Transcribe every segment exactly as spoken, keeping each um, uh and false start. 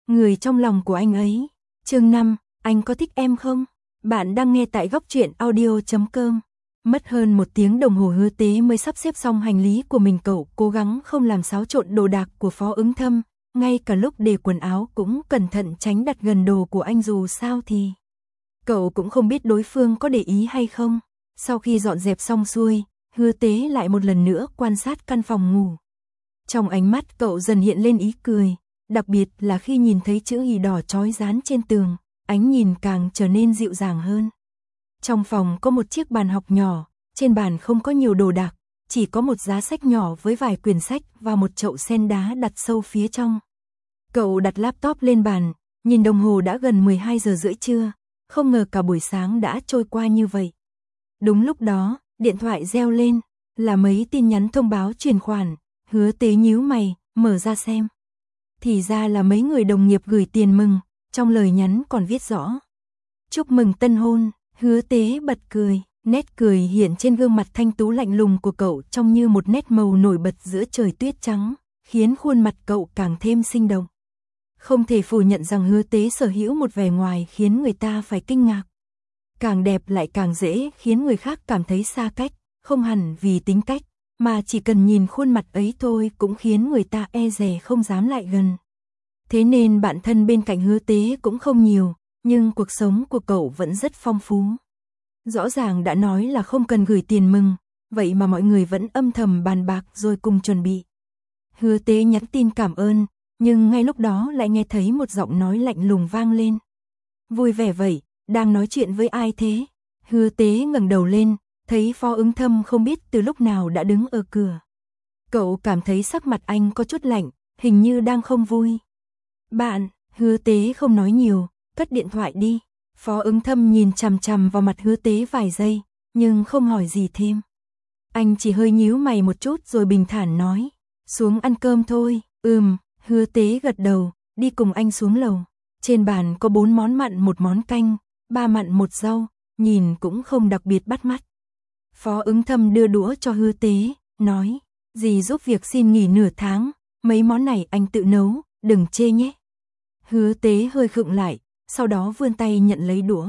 người trong lòng của anh ấy. Chương năm, anh có thích em không? Bạn đang nghe tại góc truyện audio chấm com. Mất hơn một tiếng đồng hồ Hứa Tế mới sắp xếp xong hành lý của mình. Cậu cố gắng không làm xáo trộn đồ đạc của Phó Ứng Thâm, ngay cả lúc để quần áo cũng cẩn thận tránh đặt gần đồ của anh, dù sao thì cậu cũng không biết đối phương có để ý hay không. Sau khi dọn dẹp xong xuôi, Hứa Tế lại một lần nữa quan sát căn phòng ngủ. Trong ánh mắt cậu dần hiện lên ý cười, đặc biệt là khi nhìn thấy chữ Y đỏ chói dán trên tường, ánh nhìn càng trở nên dịu dàng hơn. Trong phòng có một chiếc bàn học nhỏ, trên bàn không có nhiều đồ đạc, chỉ có một giá sách nhỏ với vài quyển sách và một chậu sen đá đặt sâu phía trong. Cậu đặt laptop lên bàn, nhìn đồng hồ đã gần mười hai giờ rưỡi trưa, không ngờ cả buổi sáng đã trôi qua như vậy. Đúng lúc đó, điện thoại reo lên, là mấy tin nhắn thông báo chuyển khoản. Hứa Tế nhíu mày, mở ra xem. Thì ra là mấy người đồng nghiệp gửi tiền mừng, trong lời nhắn còn viết rõ: chúc mừng tân hôn. Hứa Tế bật cười, nét cười hiện trên gương mặt thanh tú lạnh lùng của cậu trông như một nét màu nổi bật giữa trời tuyết trắng, khiến khuôn mặt cậu càng thêm sinh động. Không thể phủ nhận rằng Hứa Tế sở hữu một vẻ ngoài khiến người ta phải kinh ngạc. Càng đẹp lại càng dễ khiến người khác cảm thấy xa cách, không hẳn vì tính cách, mà chỉ cần nhìn khuôn mặt ấy thôi cũng khiến người ta e dè không dám lại gần. Thế nên bạn thân bên cạnh Hứa Tế cũng không nhiều, nhưng cuộc sống của cậu vẫn rất phong phú. Rõ ràng đã nói là không cần gửi tiền mừng, vậy mà mọi người vẫn âm thầm bàn bạc rồi cùng chuẩn bị. Hứa Tế nhắn tin cảm ơn, nhưng ngay lúc đó lại nghe thấy một giọng nói lạnh lùng vang lên. Vui vẻ vậy, đang nói chuyện với ai thế? Hứa Tế ngẩng đầu lên, thấy Phó Ứng Thâm không biết từ lúc nào đã đứng ở cửa. Cậu cảm thấy sắc mặt anh có chút lạnh, hình như đang không vui. Bạn, Hứa Tế không nói nhiều, cất điện thoại đi. Phó Ứng Thâm nhìn chằm chằm vào mặt Hứa Tế vài giây, nhưng không hỏi gì thêm. Anh chỉ hơi nhíu mày một chút rồi bình thản nói, xuống ăn cơm thôi. Ừm, Hứa Tế gật đầu, đi cùng anh xuống lầu. Trên bàn có bốn món mặn một món canh, ba mặn một rau, nhìn cũng không đặc biệt bắt mắt. Phó Ứng Thâm đưa đũa cho Hứa Tế, nói, dì giúp việc xin nghỉ nửa tháng, mấy món này anh tự nấu, đừng chê nhé. Hứa Tế hơi khựng lại, sau đó vươn tay nhận lấy đũa.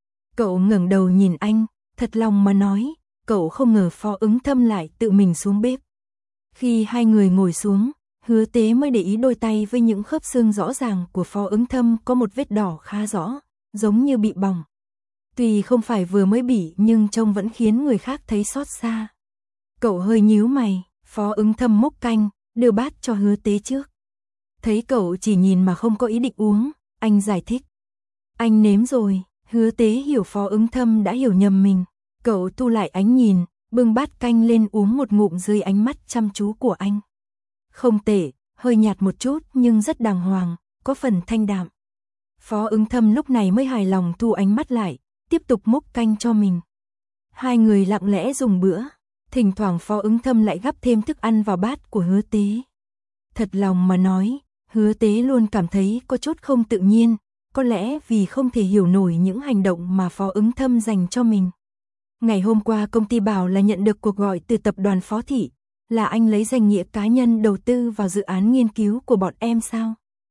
Cậu ngẩng đầu nhìn anh, thật lòng mà nói, cậu không ngờ Phó Ứng Thâm lại tự mình xuống bếp. Khi hai người ngồi xuống, Hứa Tế mới để ý đôi tay với những khớp xương rõ ràng của Phó Ứng Thâm có một vết đỏ khá rõ, giống như bị bỏng. Tuy không phải vừa mới bị nhưng trông vẫn khiến người khác thấy xót xa. Cậu hơi nhíu mày, Phó Ứng Thâm múc canh, đưa bát cho Hứa Tế trước. Thấy cậu chỉ nhìn mà không có ý định uống, anh giải thích. Anh nếm rồi. Hứa Tế hiểu Phó Ứng Thâm đã hiểu nhầm mình. Cậu thu lại ánh nhìn, bưng bát canh lên uống một ngụm dưới ánh mắt chăm chú của anh. Không tệ, hơi nhạt một chút nhưng rất đàng hoàng, có phần thanh đạm. Phó Ứng Thâm lúc này mới hài lòng thu ánh mắt lại, tiếp tục múc canh cho mình. Hai người lặng lẽ dùng bữa, thỉnh thoảng Phó Ứng Thâm lại gắp thêm thức ăn vào bát của Hứa Tế. Thật lòng mà nói, Hứa Tế luôn cảm thấy có chút không tự nhiên, có lẽ vì không thể hiểu nổi những hành động mà Phó Ứng Thâm dành cho mình. Ngày hôm qua công ty bảo là nhận được cuộc gọi từ tập đoàn Phó Thị, là anh lấy danh nghĩa cá nhân đầu tư vào dự án nghiên cứu của bọn em sao?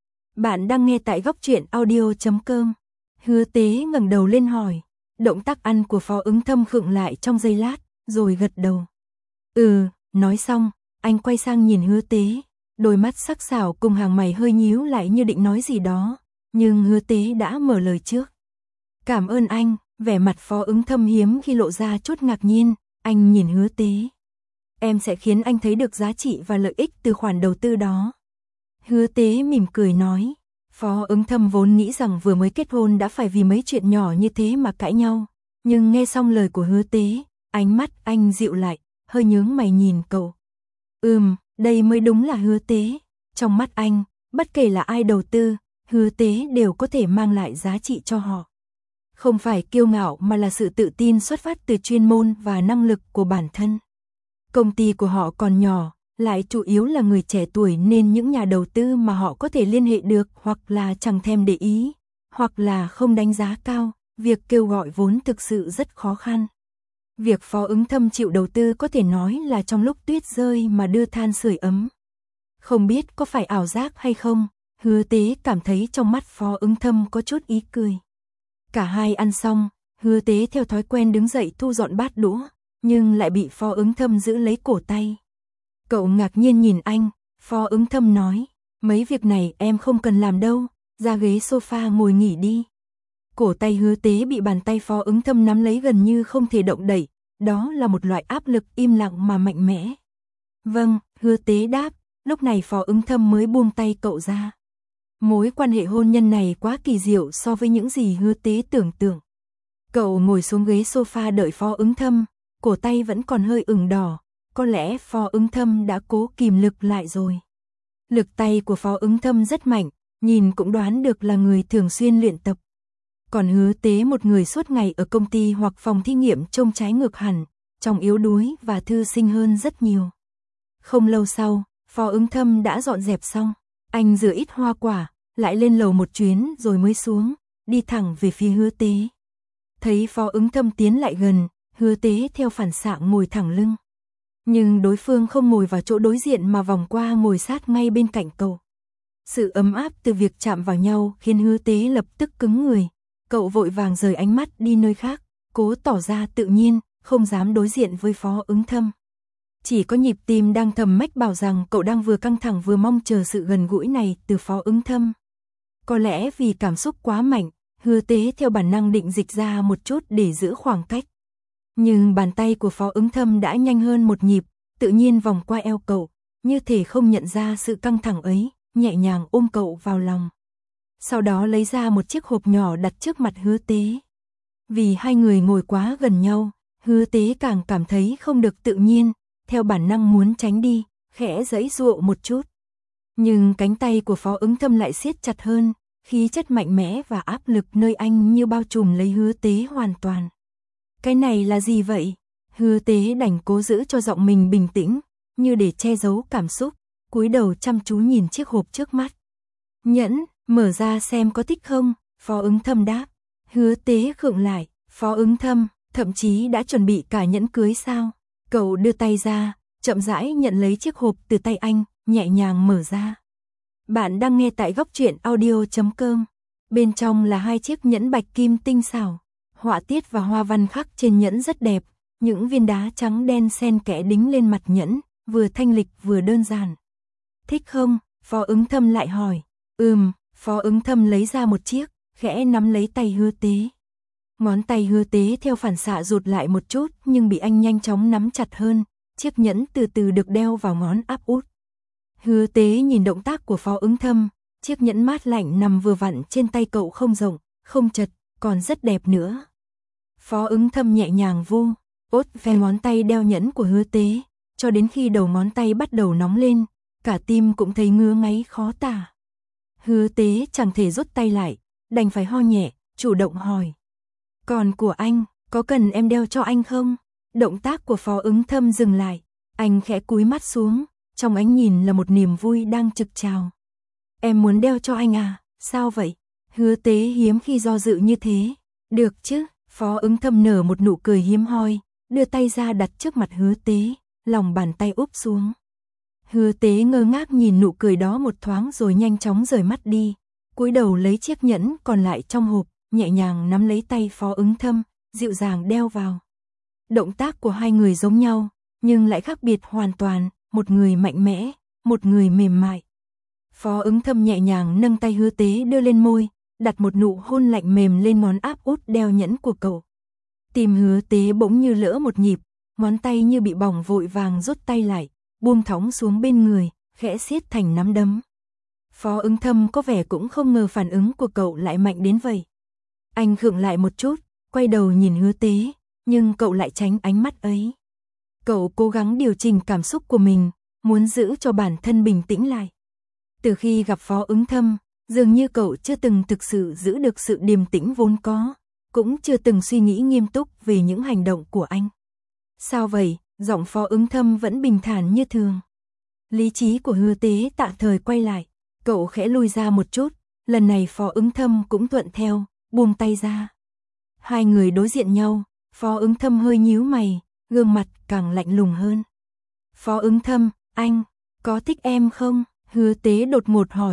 Bạn đang nghe tại góc truyện audio chấm com. Hứa Tế ngẩng đầu lên hỏi, động tác ăn của Phó Ứng Thâm khựng lại trong giây lát, rồi gật đầu. Ừ, nói xong, anh quay sang nhìn Hứa Tế, đôi mắt sắc sảo cùng hàng mày hơi nhíu lại như định nói gì đó, nhưng Hứa Tế đã mở lời trước. Cảm ơn anh. Vẻ mặt Phó Ứng Thâm hiếm khi lộ ra chút ngạc nhiên, anh nhìn Hứa Tế. Em sẽ khiến anh thấy được giá trị và lợi ích từ khoản đầu tư đó. Hứa Tế mỉm cười nói, Phó Ứng Thâm vốn nghĩ rằng vừa mới kết hôn đã phải vì mấy chuyện nhỏ như thế mà cãi nhau, nhưng nghe xong lời của Hứa Tế, ánh mắt anh dịu lại, hơi nhướng mày nhìn cậu. Ừm, đây mới đúng là Hứa Tế. Trong mắt anh, bất kể là ai đầu tư, Hứa Tế đều có thể mang lại giá trị cho họ. Không phải kiêu ngạo mà là sự tự tin xuất phát từ chuyên môn và năng lực của bản thân. Công ty của họ còn nhỏ, lại chủ yếu là người trẻ tuổi nên những nhà đầu tư mà họ có thể liên hệ được hoặc là chẳng thèm để ý, hoặc là không đánh giá cao, việc kêu gọi vốn thực sự rất khó khăn. Việc Phó Ứng Thâm chịu đầu tư có thể nói là trong lúc tuyết rơi mà đưa than sưởi ấm. Không biết có phải ảo giác hay không, Hứa Tế cảm thấy trong mắt Phó Ứng Thâm có chút ý cười. Cả hai ăn xong, Hứa Tế theo thói quen đứng dậy thu dọn bát đũa, nhưng lại bị Phó Ứng Thâm giữ lấy cổ tay. Cậu ngạc nhiên nhìn anh, Phó Ứng Thâm nói, mấy việc này em không cần làm đâu, ra ghế sofa ngồi nghỉ đi. Cổ tay Hứa Tế bị bàn tay Phó Ứng Thâm nắm lấy gần như không thể động đậy, đó là một loại áp lực im lặng mà mạnh mẽ. Vâng, Hứa Tế đáp, lúc này Phó Ứng Thâm mới buông tay cậu ra. Mối quan hệ hôn nhân này quá kỳ diệu so với những gì Hứa Tế tưởng tượng. Cậu ngồi xuống ghế sofa đợi Phó Ứng Thâm, cổ tay vẫn còn hơi ửng đỏ, có lẽ Phó Ứng Thâm đã cố kìm lực lại rồi. Lực tay của Phó Ứng Thâm rất mạnh, nhìn cũng đoán được là người thường xuyên luyện tập. Còn Hứa Tế một người suốt ngày ở công ty hoặc phòng thí nghiệm trông trái ngược hẳn, trông yếu đuối và thư sinh hơn rất nhiều. Không lâu sau, Phó Ứng Thâm đã dọn dẹp xong, anh rửa ít hoa quả, lại lên lầu một chuyến rồi mới xuống, đi thẳng về phía Hứa Tế. Thấy Phó Ứng Thâm tiến lại gần, Hứa Tế theo phản xạ ngồi thẳng lưng. Nhưng đối phương không ngồi vào chỗ đối diện mà vòng qua ngồi sát ngay bên cạnh cậu. Sự ấm áp từ việc chạm vào nhau khiến Hứa Tế lập tức cứng người. Cậu vội vàng rời ánh mắt đi nơi khác, cố tỏ ra tự nhiên, không dám đối diện với Phó Ứng Thâm. Chỉ có nhịp tim đang thầm mách bảo rằng cậu đang vừa căng thẳng vừa mong chờ sự gần gũi này từ Phó Ứng Thâm. Có lẽ vì cảm xúc quá mạnh, Hứa Tế theo bản năng định dịch ra một chút để giữ khoảng cách. Nhưng bàn tay của Phó Ứng Thâm đã nhanh hơn một nhịp, tự nhiên vòng qua eo cậu, như thể không nhận ra sự căng thẳng ấy, nhẹ nhàng ôm cậu vào lòng. Sau đó lấy ra một chiếc hộp nhỏ đặt trước mặt Hứa Tế. Vì hai người ngồi quá gần nhau, Hứa Tế càng cảm thấy không được tự nhiên, theo bản năng muốn tránh đi, khẽ giãy giụa một chút. Nhưng cánh tay của Phó Ứng Thâm lại siết chặt hơn, khí chất mạnh mẽ và áp lực nơi anh như bao trùm lấy Hứa Tế hoàn toàn. Cái này là gì vậy? Hứa Tế đành cố giữ cho giọng mình bình tĩnh, như để che giấu cảm xúc, cúi đầu chăm chú nhìn chiếc hộp trước mắt. Nhẫn, mở ra xem có thích không? Phó Ứng Thâm đáp. Hứa Tế khựng lại, Phó Ứng Thâm, thậm chí đã chuẩn bị cả nhẫn cưới sao? Cậu đưa tay ra, chậm rãi nhận lấy chiếc hộp từ tay anh, nhẹ nhàng mở ra. Bạn đang nghe tại góc truyện audio chấm com. Bên trong là hai chiếc nhẫn bạch kim tinh xảo. Họa tiết và hoa văn khắc trên nhẫn rất đẹp, những viên đá trắng đen xen kẽ đính lên mặt nhẫn, vừa thanh lịch vừa đơn giản. Thích không? Phó Ứng Thâm lại hỏi. Ừm, Phó Ứng Thâm lấy ra một chiếc, khẽ nắm lấy tay Hứa Tế. Ngón tay Hứa Tế theo phản xạ rụt lại một chút nhưng bị anh nhanh chóng nắm chặt hơn, chiếc nhẫn từ từ được đeo vào ngón áp út. Hứa Tế nhìn động tác của Phó Ứng Thâm, chiếc nhẫn mát lạnh nằm vừa vặn trên tay cậu không rộng, không chật, còn rất đẹp nữa. Phó Ứng Thâm nhẹ nhàng vu, ốt ve ngón tay đeo nhẫn của Hứa Tế, cho đến khi đầu ngón tay bắt đầu nóng lên, cả tim cũng thấy ngứa ngáy khó tả. Hứa Tế chẳng thể rút tay lại, đành phải ho nhẹ, chủ động hỏi. Còn của anh, có cần em đeo cho anh không? Động tác của Phó Ứng Thâm dừng lại, anh khẽ cúi mắt xuống, trong ánh nhìn là một niềm vui đang trực trào. Em muốn đeo cho anh à, sao vậy? Hứa Tế hiếm khi do dự như thế. Được chứ, Phó Ứng Thâm nở một nụ cười hiếm hoi, đưa tay ra đặt trước mặt Hứa Tế, lòng bàn tay úp xuống. Hứa Tế ngơ ngác nhìn nụ cười đó một thoáng rồi nhanh chóng rời mắt đi, cúi đầu lấy chiếc nhẫn còn lại trong hộp, nhẹ nhàng nắm lấy tay Phó Ứng Thâm, dịu dàng đeo vào. Động tác của hai người giống nhau, nhưng lại khác biệt hoàn toàn, một người mạnh mẽ, một người mềm mại. Phó Ứng Thâm nhẹ nhàng nâng tay Hứa Tế đưa lên môi, đặt một nụ hôn lạnh mềm lên ngón áp út đeo nhẫn của cậu. Tim Hứa Tế bỗng như lỡ một nhịp, ngón tay như bị bỏng vội vàng rút tay lại, buông thõng xuống bên người, khẽ siết thành nắm đấm. Phó Ứng Thâm có vẻ cũng không ngờ phản ứng của cậu lại mạnh đến vậy. Anh khựng lại một chút, quay đầu nhìn Hứa Tế, nhưng cậu lại tránh ánh mắt ấy. Cậu cố gắng điều chỉnh cảm xúc của mình, muốn giữ cho bản thân bình tĩnh lại. Từ khi gặp Phó Ứng Thâm, dường như cậu chưa từng thực sự giữ được sự điềm tĩnh vốn có, cũng chưa từng suy nghĩ nghiêm túc về những hành động của anh. Sao vậy? Giọng Phó Ứng Thâm vẫn bình thản như thường. Lý trí của Hứa Tế tạm thời quay lại, cậu khẽ lùi ra một chút, lần này Phó Ứng Thâm cũng thuận theo, buông tay ra. Hai người đối diện nhau, Phó Ứng Thâm hơi nhíu mày, gương mặt càng lạnh lùng hơn. Phó Ứng Thâm, anh, có thích em không? Hứa Tế đột ngột hỏi,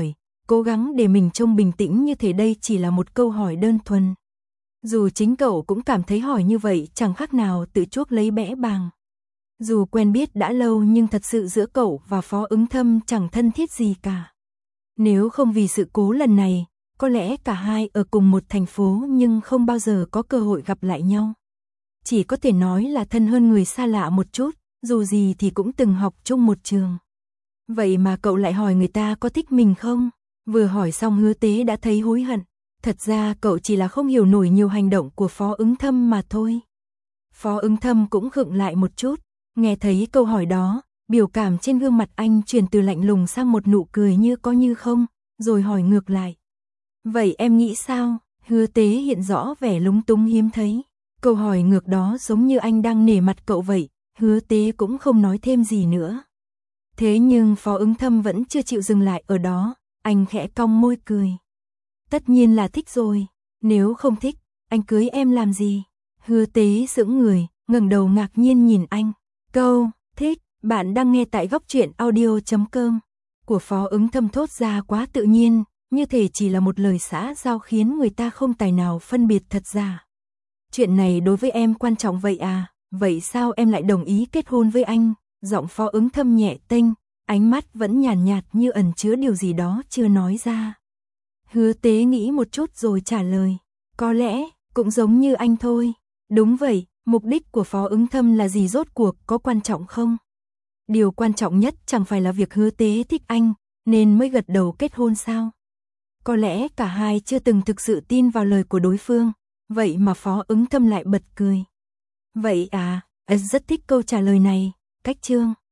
cố gắng để mình trông bình tĩnh như thể đây chỉ là một câu hỏi đơn thuần. Dù chính cậu cũng cảm thấy hỏi như vậy chẳng khác nào tự chuốc lấy bẽ bàng. Dù quen biết đã lâu nhưng thật sự giữa cậu và Phó Ứng Thâm chẳng thân thiết gì cả. Nếu không vì sự cố lần này, có lẽ cả hai ở cùng một thành phố nhưng không bao giờ có cơ hội gặp lại nhau. Chỉ có thể nói là thân hơn người xa lạ một chút, dù gì thì cũng từng học chung một trường. Vậy mà cậu lại hỏi người ta có thích mình không? Vừa hỏi xong Hứa Tế đã thấy hối hận. Thật ra cậu chỉ là không hiểu nổi nhiều hành động của Phó Ứng Thâm mà thôi. Phó Ứng Thâm cũng khựng lại một chút, nghe thấy câu hỏi đó, biểu cảm trên gương mặt anh chuyển từ lạnh lùng sang một nụ cười như có như không, rồi hỏi ngược lại. Vậy em nghĩ sao? Hứa Tế hiện rõ vẻ lúng túng hiếm thấy. Câu hỏi ngược đó giống như anh đang nể mặt cậu vậy, Hứa Tế cũng không nói thêm gì nữa. Thế nhưng Phó Ứng Thâm vẫn chưa chịu dừng lại ở đó, anh khẽ cong môi cười. Tất nhiên là thích rồi, nếu không thích, anh cưới em làm gì? Hứa Tế sững người, ngẩng đầu ngạc nhiên nhìn anh. Câu, thích, bạn đang nghe tại góc truyện audio chấm com của Phó Ứng Thâm thốt ra quá tự nhiên, như thể chỉ là một lời xã giao khiến người ta không tài nào phân biệt thật giả. Chuyện này đối với em quan trọng vậy à, vậy sao em lại đồng ý kết hôn với anh? Giọng Phó Ứng Thâm nhẹ tênh, ánh mắt vẫn nhàn nhạt, nhạt như ẩn chứa điều gì đó chưa nói ra. Hứa Tế nghĩ một chút rồi trả lời, có lẽ, cũng giống như anh thôi. Đúng vậy, mục đích của Phó Ứng Thâm là gì rốt cuộc, có quan trọng không? Điều quan trọng nhất chẳng phải là việc Hứa Tế thích anh, nên mới gật đầu kết hôn sao? Có lẽ cả hai chưa từng thực sự tin vào lời của đối phương, vậy mà Phó Ứng Thâm lại bật cười. Vậy à, rất thích câu trả lời này, cách chương.